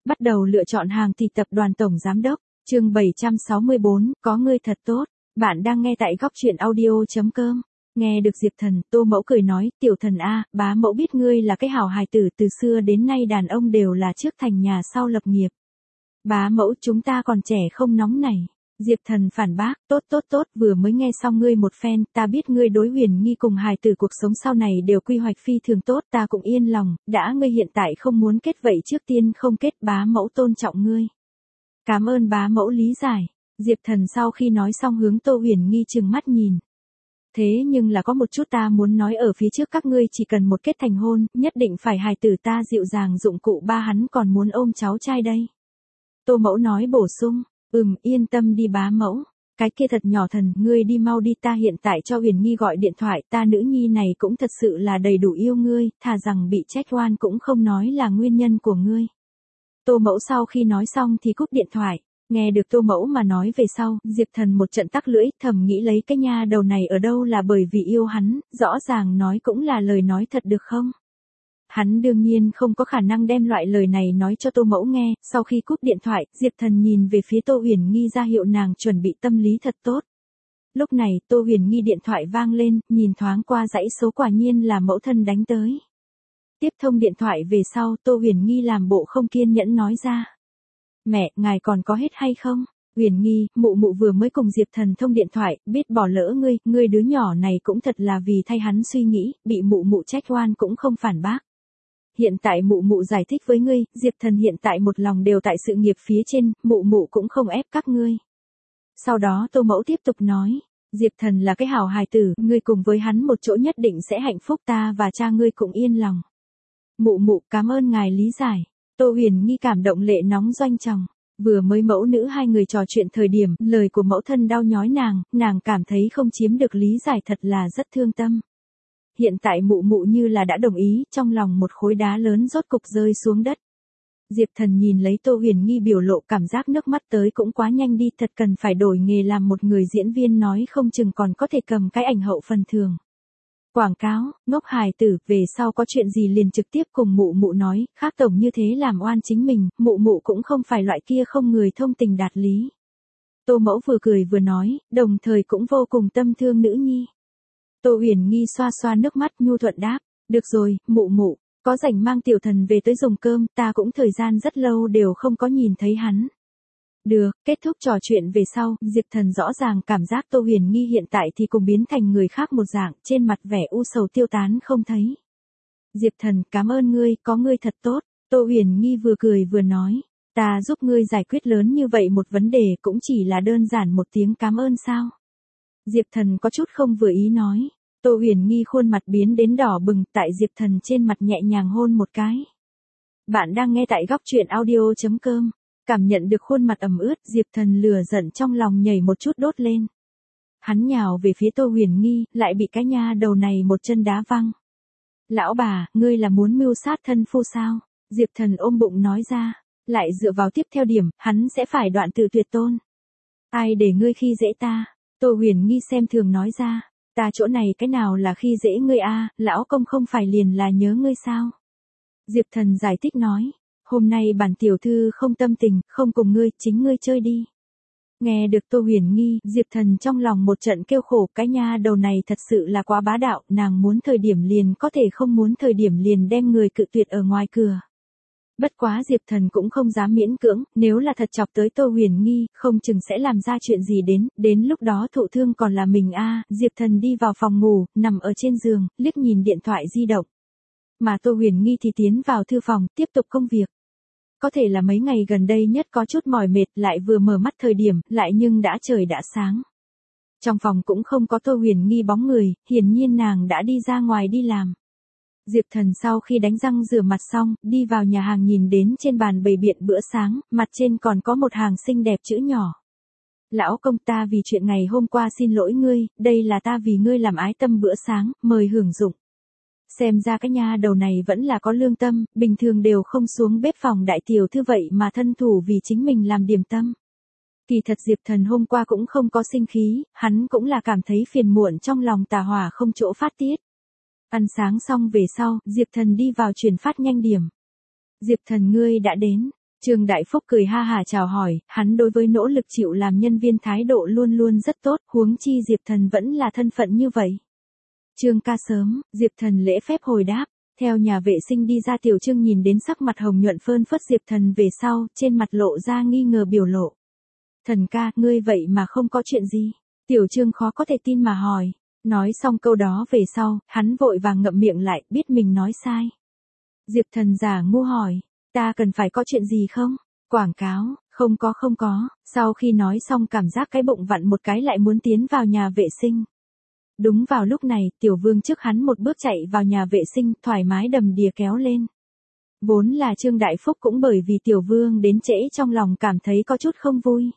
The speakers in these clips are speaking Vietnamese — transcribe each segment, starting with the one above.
Bắt đầu lựa chọn hàng thì tập đoàn tổng giám đốc, chương 764, có ngươi thật tốt. Bạn đang nghe tại góc truyện audio.com. Nghe được Diệp Thần, Tô Mẫu cười nói, tiểu thần a, bá mẫu biết ngươi là cái hảo hài tử, từ xưa đến nay đàn ông đều là trước thành nhà sau lập nghiệp. Bá mẫu, chúng ta còn trẻ không nóng này. Diệp Thần phản bác, tốt, vừa mới nghe xong ngươi một phen, ta biết ngươi đối Huyền Nghi cùng hài tử cuộc sống sau này đều quy hoạch phi thường tốt, ta cũng yên lòng, đã ngươi hiện tại không muốn kết vậy trước tiên không kết, bá mẫu tôn trọng ngươi. Cảm ơn bá mẫu lý giải. Diệp Thần sau khi nói xong hướng Tô Huyền Nghi trừng mắt nhìn. Thế nhưng là có một chút ta muốn nói ở phía trước, các ngươi chỉ cần một kết thành hôn, nhất định phải hài tử ta dịu dàng dụng cụ ba, hắn còn muốn ôm cháu trai đây. Tô Mẫu nói bổ sung, yên tâm đi bá mẫu, cái kia thật nhỏ thần, ngươi đi mau đi, ta hiện tại cho Huyền Nghi gọi điện thoại, ta nữ nhi này cũng thật sự là đầy đủ yêu ngươi, thà rằng bị trách oan cũng không nói là nguyên nhân của ngươi. Tô Mẫu sau khi nói xong thì cúp điện thoại. Nghe được Tô Mẫu mà nói về sau, Diệp Thần một trận tắc lưỡi, thầm nghĩ lấy cái nha đầu này ở đâu là bởi vì yêu hắn, rõ ràng nói cũng là lời nói thật được không? Hắn đương nhiên không có khả năng đem loại lời này nói cho Tô Mẫu nghe, sau khi cúp điện thoại, Diệp Thần nhìn về phía Tô Huyền Nghi ra hiệu nàng chuẩn bị tâm lý thật tốt. Lúc này, Tô Huyền Nghi điện thoại vang lên, nhìn thoáng qua dãy số, quả nhiên là mẫu thân đánh tới. Tiếp thông điện thoại về sau, Tô Huyền Nghi làm bộ không kiên nhẫn nói ra. Mẹ, ngài còn có hết hay không? Huyền Nghi, mụ vừa mới cùng Diệp Thần thông điện thoại, biết bỏ lỡ ngươi đứa nhỏ này cũng thật là vì thay hắn suy nghĩ, bị mụ trách oan cũng không phản bác. Hiện tại mụ giải thích với ngươi, Diệp Thần hiện tại một lòng đều tại sự nghiệp phía trên, mụ cũng không ép các ngươi. Sau đó Tô Mẫu tiếp tục nói, Diệp Thần là cái hảo hài tử, ngươi cùng với hắn một chỗ nhất định sẽ hạnh phúc, ta và cha ngươi cũng yên lòng. Mụ cảm ơn ngài lý giải. Tô Huyền Nghi cảm động lệ nóng doanh tròng. Vừa mới mẫu nữ hai người trò chuyện thời điểm, lời của mẫu thân đau nhói nàng cảm thấy không chiếm được lý giải thật là rất thương tâm. Hiện tại mụ như là đã đồng ý, trong lòng một khối đá lớn rốt cục rơi xuống đất. Diệp Thần nhìn lấy Tô Huyền Nghi biểu lộ, cảm giác nước mắt tới cũng quá nhanh đi, thật cần phải đổi nghề làm một người diễn viên, nói không chừng còn có thể cầm cái ảnh hậu phần thường. Quảng cáo, ngốc hài tử, về sau có chuyện gì liền trực tiếp cùng mụ nói, khác tổng như thế làm oan chính mình, mụ cũng không phải loại kia không người thông tình đạt lý. Tô Mẫu vừa cười vừa nói, đồng thời cũng vô cùng tâm thương nữ nhi. Tô Huyền Nghi xoa xoa nước mắt nhu thuận đáp, được rồi, mụ, có rảnh mang tiểu thần về tới dùng cơm, ta cũng thời gian rất lâu đều không có nhìn thấy hắn. Được, kết thúc trò chuyện về sau, Diệp Thần rõ ràng cảm giác Tô Huyền Nghi hiện tại thì cùng biến thành người khác một dạng, trên mặt vẻ u sầu tiêu tán không thấy. Diệp Thần, cảm ơn ngươi, có ngươi thật tốt. Tô Huyền Nghi vừa cười vừa nói, ta giúp ngươi giải quyết lớn như vậy một vấn đề cũng chỉ là đơn giản một tiếng cảm ơn sao? Diệp Thần có chút không vừa ý nói. Tô Huyền Nghi khuôn mặt biến đến đỏ bừng, tại Diệp Thần trên mặt nhẹ nhàng hôn một cái. Bạn đang nghe tại góc truyện audio.com. Cảm nhận được khuôn mặt ẩm ướt, Diệp Thần lửa giận trong lòng nhảy một chút đốt lên. Hắn nhào về phía Tô Huyền Nghi, lại bị cái nha đầu này một chân đá văng. Lão bà, ngươi là muốn mưu sát thân phu sao? Diệp Thần ôm bụng nói ra, lại dựa vào tiếp theo điểm, hắn sẽ phải đoạn tử tuyệt tôn. Ai để ngươi khi dễ ta? Tô Huyền Nghi xem thường nói ra, ta chỗ này cái nào là khi dễ ngươi a, lão công không phải liền là nhớ ngươi sao? Diệp Thần giải thích nói. Hôm nay bản tiểu thư không tâm tình, không cùng ngươi, chính ngươi chơi đi. Nghe được Tô Huyền Nghi, Diệp Thần trong lòng một trận kêu khổ, cái nha đầu này thật sự là quá bá đạo, nàng muốn thời điểm liền có thể, không muốn thời điểm liền đem người cự tuyệt ở ngoài cửa. Bất quá Diệp Thần cũng không dám miễn cưỡng, nếu là thật chọc tới Tô Huyền Nghi, không chừng sẽ làm ra chuyện gì đến lúc đó thụ thương còn là mình a. Diệp Thần đi vào phòng ngủ, nằm ở trên giường, liếc nhìn điện thoại di động. Mà Tô Huyền Nghi thì tiến vào thư phòng, tiếp tục công việc. Có thể là mấy ngày gần đây nhất có chút mỏi mệt, lại vừa mở mắt thời điểm, lại nhưng trời đã sáng. Trong phòng cũng không có Tô Huyền Nghi bóng người, hiển nhiên nàng đã đi ra ngoài đi làm. Diệp Thần sau khi đánh răng rửa mặt xong, đi vào nhà hàng nhìn đến trên bàn bày biện bữa sáng, mặt trên còn có một hàng xinh đẹp chữ nhỏ. Lão công, ta vì chuyện ngày hôm qua xin lỗi ngươi, đây là ta vì ngươi làm ái tâm bữa sáng, mời hưởng dụng. Xem ra cái nha đầu này vẫn là có lương tâm, bình thường đều không xuống bếp phòng đại tiểu thư vậy mà thân thủ vì chính mình làm điểm tâm. Kỳ thật Diệp Thần hôm qua cũng không có sinh khí, hắn cũng là cảm thấy phiền muộn trong lòng, tà hỏa không chỗ phát tiết. Ăn sáng xong về sau, Diệp Thần đi vào chuyển phát nhanh điểm. Diệp Thần, ngươi đã đến. Trương Đại Phúc cười ha hả chào hỏi, hắn đối với nỗ lực chịu làm nhân viên thái độ luôn luôn rất tốt, huống chi Diệp Thần vẫn là thân phận như vậy. Trương ca sớm, Diệp Thần lễ phép hồi đáp. Theo nhà vệ sinh đi ra Tiểu Trương nhìn đến sắc mặt hồng nhuận phơn phớt Diệp Thần về sau, trên mặt lộ ra nghi ngờ biểu lộ. Thần ca, ngươi vậy mà không có chuyện gì. Tiểu Trương khó có thể tin mà hỏi. Nói xong câu đó về sau, hắn vội vàng ngậm miệng lại, biết mình nói sai. Diệp Thần giả ngu hỏi, ta cần phải có chuyện gì không? Quảng cáo, không có. Sau khi nói xong cảm giác cái bụng vặn một cái lại muốn tiến vào nhà vệ sinh. Đúng vào lúc này, Tiểu Vương trước hắn một bước chạy vào nhà vệ sinh, thoải mái đầm đìa kéo lên. Vốn là Trương Đại Phúc cũng bởi vì Tiểu Vương đến trễ trong lòng cảm thấy có chút không vui.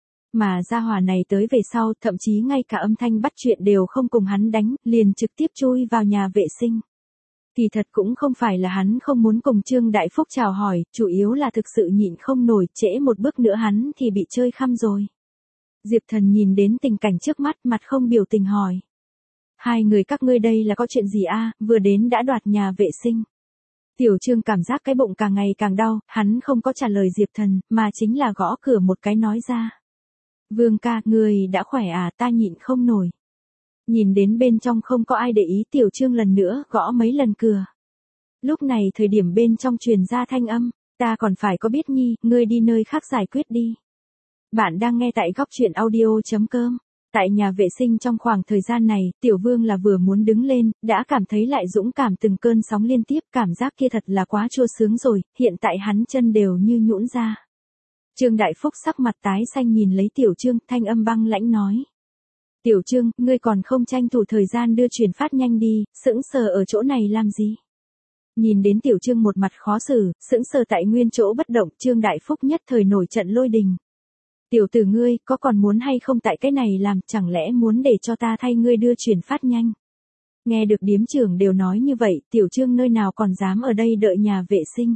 Mà gia hỏa này tới về sau, thậm chí ngay cả âm thanh bắt chuyện đều không cùng hắn đánh, liền trực tiếp chui vào nhà vệ sinh. Kỳ thật cũng không phải là hắn không muốn cùng Trương Đại Phúc chào hỏi, chủ yếu là thực sự nhịn không nổi, trễ một bước nữa hắn thì bị chơi khăm rồi. Diệp Thần nhìn đến tình cảnh trước mắt, mặt không biểu tình hỏi. Hai người các ngươi đây là có chuyện gì a? Vừa đến đã đoạt nhà vệ sinh. Tiểu Trương cảm giác cái bụng càng ngày càng đau, hắn không có trả lời Diệp Thần, mà chính là gõ cửa một cái nói ra. Vương ca, người đã khỏe à, ta nhịn không nổi. Nhìn đến bên trong không có ai để ý, Tiểu Trương lần nữa gõ mấy lần cửa. Lúc này thời điểm bên trong truyền ra thanh âm, ta còn phải có biết nhi, ngươi đi nơi khác giải quyết đi. Bạn đang nghe tại góc truyện audio.com. Tại nhà vệ sinh trong khoảng thời gian này, Tiểu Vương là vừa muốn đứng lên, đã cảm thấy lại dũng cảm từng cơn sóng liên tiếp, cảm giác kia thật là quá chua sướng rồi, hiện tại hắn chân đều như nhũn ra. Trương Đại Phúc sắc mặt tái xanh nhìn lấy Tiểu Trương, thanh âm băng lãnh nói. Tiểu Trương, ngươi còn không tranh thủ thời gian đưa truyền phát nhanh đi, sững sờ ở chỗ này làm gì? Nhìn đến Tiểu Trương một mặt khó xử, sững sờ tại nguyên chỗ bất động, Trương Đại Phúc nhất thời nổi trận lôi đình. Tiểu tử ngươi, có còn muốn hay không tại cái này làm, chẳng lẽ muốn để cho ta thay ngươi đưa truyền phát nhanh? Nghe được điếm trưởng đều nói như vậy, Tiểu Trương nơi nào còn dám ở đây đợi nhà vệ sinh.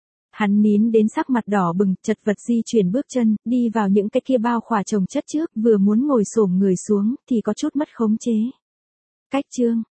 Hắn nín đến sắc mặt đỏ bừng, chật vật di chuyển bước chân, đi vào những cái kia bao khỏa chồng chất trước, vừa muốn ngồi xổm người xuống, thì có chút mất khống chế. Cách Trương,